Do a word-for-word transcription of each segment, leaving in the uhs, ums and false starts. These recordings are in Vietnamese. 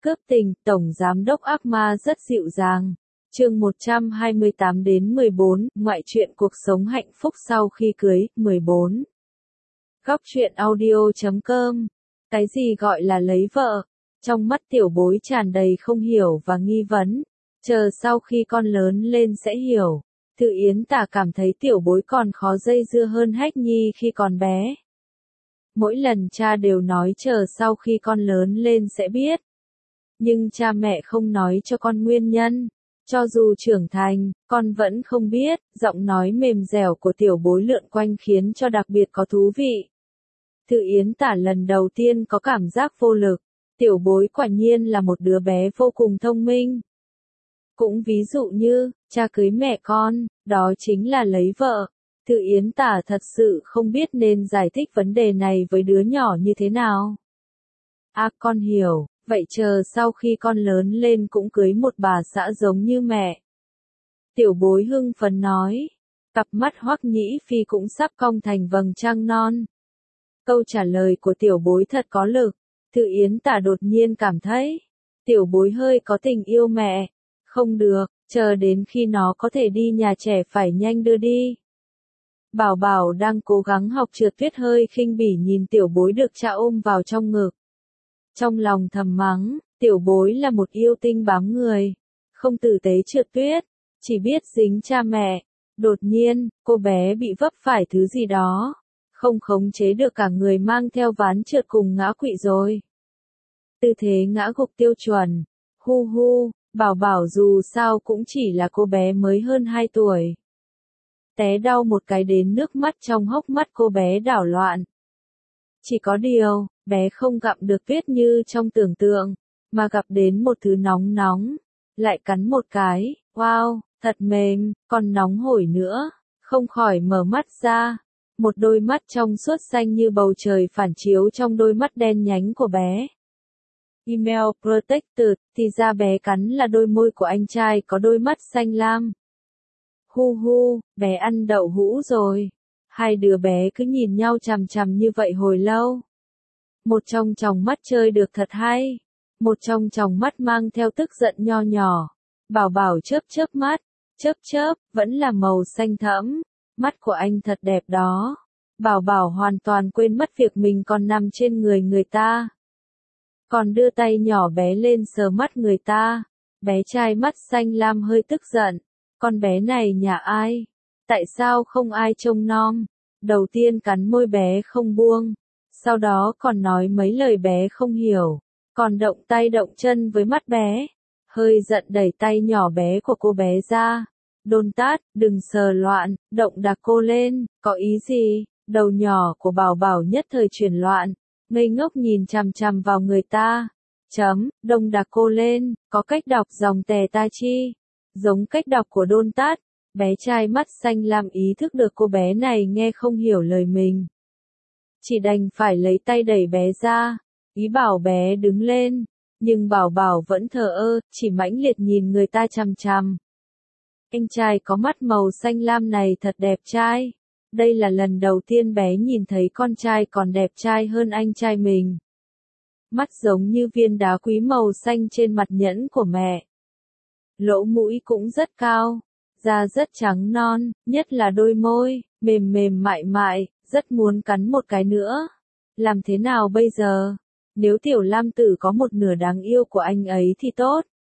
Cướp tình, Tổng Giám đốc ác ma rất dịu dàng. Chương một trăm hai mươi tám đến mười bốn, ngoại truyện cuộc sống hạnh phúc sau khi cưới, mười bốn. Góc truyện audio chấm com. Cái gì gọi là lấy vợ? Trong mắt tiểu bối tràn đầy không hiểu và nghi vấn. Chờ sau khi con lớn lên sẽ hiểu. Tự Yến Tả cảm thấy tiểu bối còn khó dây dưa hơn Hách Nhi khi còn bé. Mỗi lần cha đều nói chờ sau khi con lớn lên sẽ biết. Nhưng cha mẹ không nói cho con nguyên nhân. Cho dù trưởng thành, con vẫn không biết. Giọng nói mềm dẻo của tiểu bối lượn quanh khiến cho đặc biệt có thú vị. Tự Yến Tả lần đầu tiên có cảm giác vô lực. Tiểu bối quả nhiên là một đứa bé vô cùng thông minh. Cũng ví dụ như, cha cưới mẹ con, đó chính là lấy vợ. Tự Yến Tả thật sự không biết nên giải thích vấn đề này với đứa nhỏ như thế nào. À, con hiểu, vậy chờ sau khi con lớn lên cũng cưới một bà xã giống như mẹ. Tiểu bối hưng phấn nói. Cặp mắt Hoắc Nhĩ Phi cũng sắp cong thành vầng trăng non. Câu trả lời của tiểu bối thật có lực. Tự Yến Tả đột nhiên cảm thấy, tiểu bối hơi có tình yêu mẹ. Không được, chờ đến khi nó có thể đi nhà trẻ phải nhanh đưa đi. Bảo Bảo đang cố gắng học trượt tuyết hơi khinh bỉ nhìn tiểu bối được cha ôm vào trong ngực. Trong lòng thầm mắng, tiểu bối là một yêu tinh bám người. Không tử tế trượt tuyết, chỉ biết dính cha mẹ. Đột nhiên, cô bé bị vấp phải thứ gì đó. Không khống chế được cả người mang theo ván trượt cùng ngã quỵ rồi. Tư thế ngã gục tiêu chuẩn. Hu hu, Bảo Bảo dù sao cũng chỉ là cô bé mới hơn hai tuổi. Té đau một cái đến nước mắt trong hốc mắt cô bé đảo loạn. Chỉ có điều, bé không gặm được tuyết như trong tưởng tượng, mà gặp đến một thứ nóng nóng. Lại cắn một cái, wow, thật mềm, còn nóng hổi nữa, không khỏi mở mắt ra. Một đôi mắt trong suốt xanh như bầu trời phản chiếu trong đôi mắt đen nhánh của bé. Email Protected, thì ra bé cắn là đôi môi của anh trai có đôi mắt xanh lam. Hu hu, bé ăn đậu hũ rồi. Hai đứa bé cứ nhìn nhau chằm chằm như vậy hồi lâu. Một trong tròng mắt chơi được thật hay. Một trong tròng mắt mang theo tức giận nho nhỏ. Bảo Bảo chớp chớp mắt. Chớp chớp, vẫn là màu xanh thẫm. Mắt của anh thật đẹp đó. Bảo Bảo hoàn toàn quên mất việc mình còn nằm trên người người ta. Còn đưa tay nhỏ bé lên sờ mắt người ta. Bé trai mắt xanh lam hơi tức giận. Con bé này nhà ai? Tại sao không ai trông nom? Đầu tiên cắn môi bé không buông. Sau đó còn nói mấy lời bé không hiểu. Còn động tay động chân với mắt bé. Hơi giận đẩy tay nhỏ bé của cô bé ra. Đôn tát, đừng sờ loạn, động đạc cô lên, có ý gì? Đầu nhỏ của Bảo Bảo nhất thời chuyển loạn. Ngây ngốc nhìn chằm chằm vào người ta. Chấm, đông đạc cô lên, có cách đọc dòng tè ta chi. Giống cách đọc của đôn tát. Bé trai mắt xanh lam ý thức được cô bé này nghe không hiểu lời mình. Chỉ đành phải lấy tay đẩy bé ra. Ý bảo bé đứng lên. Nhưng Bảo Bảo vẫn thờ ơ, chỉ mãnh liệt nhìn người ta chằm chằm. Anh trai có mắt màu xanh lam này thật đẹp trai. Đây là lần đầu tiên bé nhìn thấy con trai còn đẹp trai hơn anh trai mình. Mắt giống như viên đá quý màu xanh trên mặt nhẫn của mẹ. Lỗ mũi cũng rất cao. Da rất trắng non, nhất là đôi môi, mềm mềm mại mại, rất muốn cắn một cái nữa. Làm thế nào bây giờ? Nếu tiểu Lam Tử có một nửa đáng yêu của anh ấy thì tốt.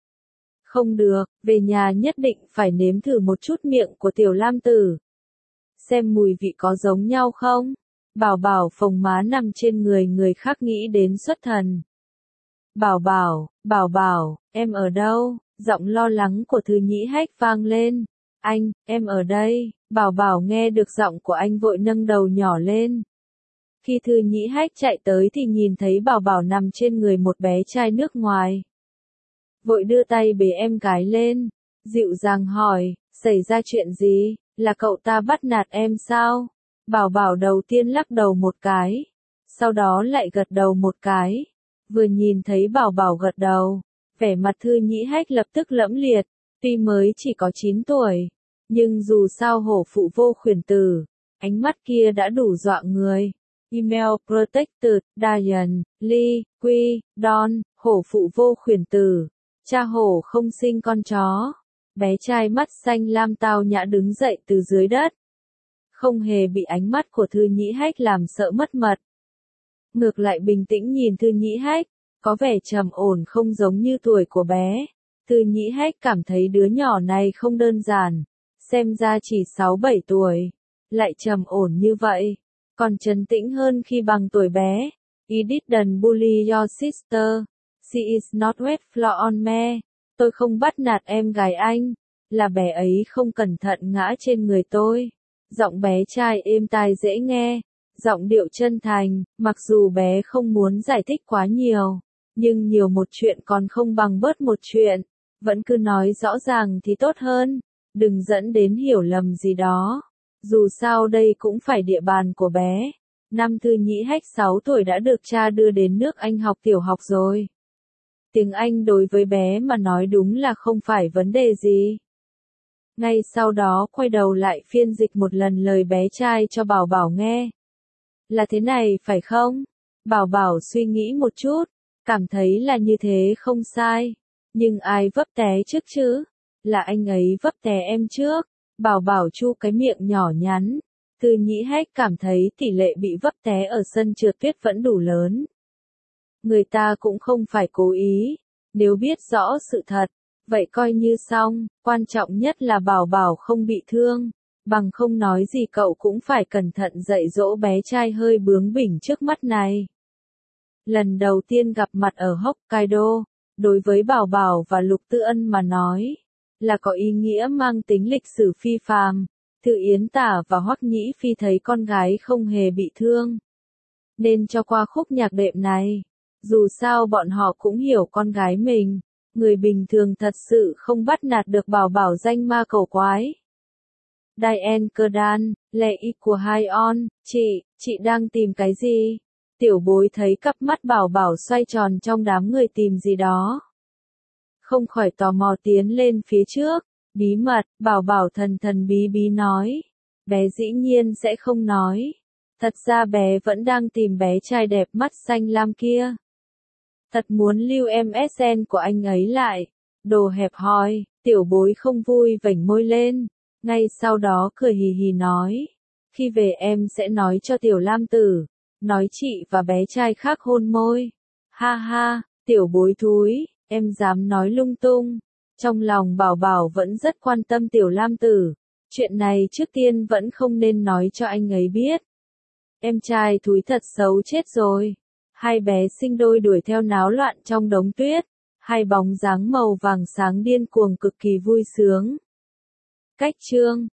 Không được, về nhà nhất định phải nếm thử một chút miệng của tiểu Lam Tử. Xem mùi vị có giống nhau không? Bảo Bảo phồng má nằm trên người người khác nghĩ đến xuất thần. Bảo Bảo, Bảo Bảo, em ở đâu? Giọng lo lắng của Thư Nhĩ Hách vang lên. Anh, em ở đây. Bảo Bảo nghe được giọng của anh vội nâng đầu nhỏ lên. Khi Thư Nhĩ Hách chạy tới thì nhìn thấy Bảo Bảo nằm trên người một bé trai nước ngoài. Vội đưa tay bế em gái lên. Dịu dàng hỏi, xảy ra chuyện gì? Là cậu ta bắt nạt em sao? Bảo Bảo đầu tiên lắc đầu một cái. Sau đó lại gật đầu một cái. Vừa nhìn thấy Bảo Bảo gật đầu. Vẻ mặt Thư Nhĩ Hách lập tức lẫm liệt. Tuy mới chỉ có chín tuổi. Nhưng dù sao hổ phụ vô khuyển tử. Ánh mắt kia đã đủ dọa người. Email Protected, Diane, Lee, Quy, Don, Hổ phụ vô khuyển tử, cha hổ không sinh con chó. Bé trai mắt xanh lam tao nhã đứng dậy từ dưới đất. Không hề bị ánh mắt của Thư Nhĩ Hách làm sợ mất mật. Ngược lại bình tĩnh nhìn Thư Nhĩ Hách, có vẻ trầm ổn không giống như tuổi của bé. Thư Nhĩ Hách cảm thấy đứa nhỏ này không đơn giản, xem ra chỉ sáu bảy tuổi, lại trầm ổn như vậy, còn trấn tĩnh hơn khi bằng tuổi bé. You didn't bully your sister, she is not wet floor on me. Tôi không bắt nạt em gái anh, là bé ấy không cẩn thận ngã trên người tôi. Giọng bé trai êm tai dễ nghe, giọng điệu chân thành, mặc dù bé không muốn giải thích quá nhiều, nhưng nhiều một chuyện còn không bằng bớt một chuyện, vẫn cứ nói rõ ràng thì tốt hơn, đừng dẫn đến hiểu lầm gì đó. Dù sao đây cũng phải địa bàn của bé. Năm Thư Nhĩ Hách sáu tuổi đã được cha đưa đến nước Anh học tiểu học rồi. Tiếng Anh đối với bé mà nói đúng là không phải vấn đề gì. Ngay sau đó quay đầu lại phiên dịch một lần lời bé trai cho Bảo Bảo nghe. Là thế này phải không? Bảo Bảo suy nghĩ một chút, cảm thấy là như thế không sai. Nhưng ai vấp té trước chứ? Là anh ấy vấp té em trước. Bảo Bảo chu cái miệng nhỏ nhắn. Thư Nhĩ Hách cảm thấy tỷ lệ bị vấp té ở sân trượt tuyết vẫn đủ lớn. Người ta cũng không phải cố ý. Nếu biết rõ sự thật, vậy coi như xong, quan trọng nhất là Bảo Bảo không bị thương. Bằng không nói gì cậu cũng phải cẩn thận dạy dỗ bé trai hơi bướng bỉnh trước mắt này. Lần đầu tiên gặp mặt ở Hokkaido, đối với Bảo Bảo và Lục Tư Ân mà nói, là có ý nghĩa mang tính lịch sử phi phàm. Thư Yến Tả và Hoắc Nhĩ Phi thấy con gái không hề bị thương, nên cho qua khúc nhạc đệm này. Dù sao bọn họ cũng hiểu con gái mình, người bình thường thật sự không bắt nạt được Bảo Bảo danh ma cầu quái. Diane Kerdan, lệ y của Hai On, chị, chị đang tìm cái gì? Tiểu bối thấy cặp mắt Bảo Bảo xoay tròn trong đám người tìm gì đó. Không khỏi tò mò tiến lên phía trước, bí mật, Bảo Bảo thần thần bí bí nói. Bé dĩ nhiên sẽ không nói. Thật ra bé vẫn đang tìm bé trai đẹp mắt xanh lam kia. Thật muốn lưu em ét en của anh ấy lại. Đồ hẹp hòi, tiểu bối không vui vểnh môi lên. Ngay sau đó cười hì hì nói. Khi về em sẽ nói cho tiểu lam tử. Nói chị và bé trai khác hôn môi. Ha ha, tiểu bối thúi, em dám nói lung tung. Trong lòng Bảo Bảo vẫn rất quan tâm tiểu lam tử. Chuyện này trước tiên vẫn không nên nói cho anh ấy biết. Em trai thúi thật xấu chết rồi. Hai bé sinh đôi đuổi theo náo loạn trong đống tuyết. Hai bóng dáng màu vàng sáng điên cuồng cực kỳ vui sướng. Cách chương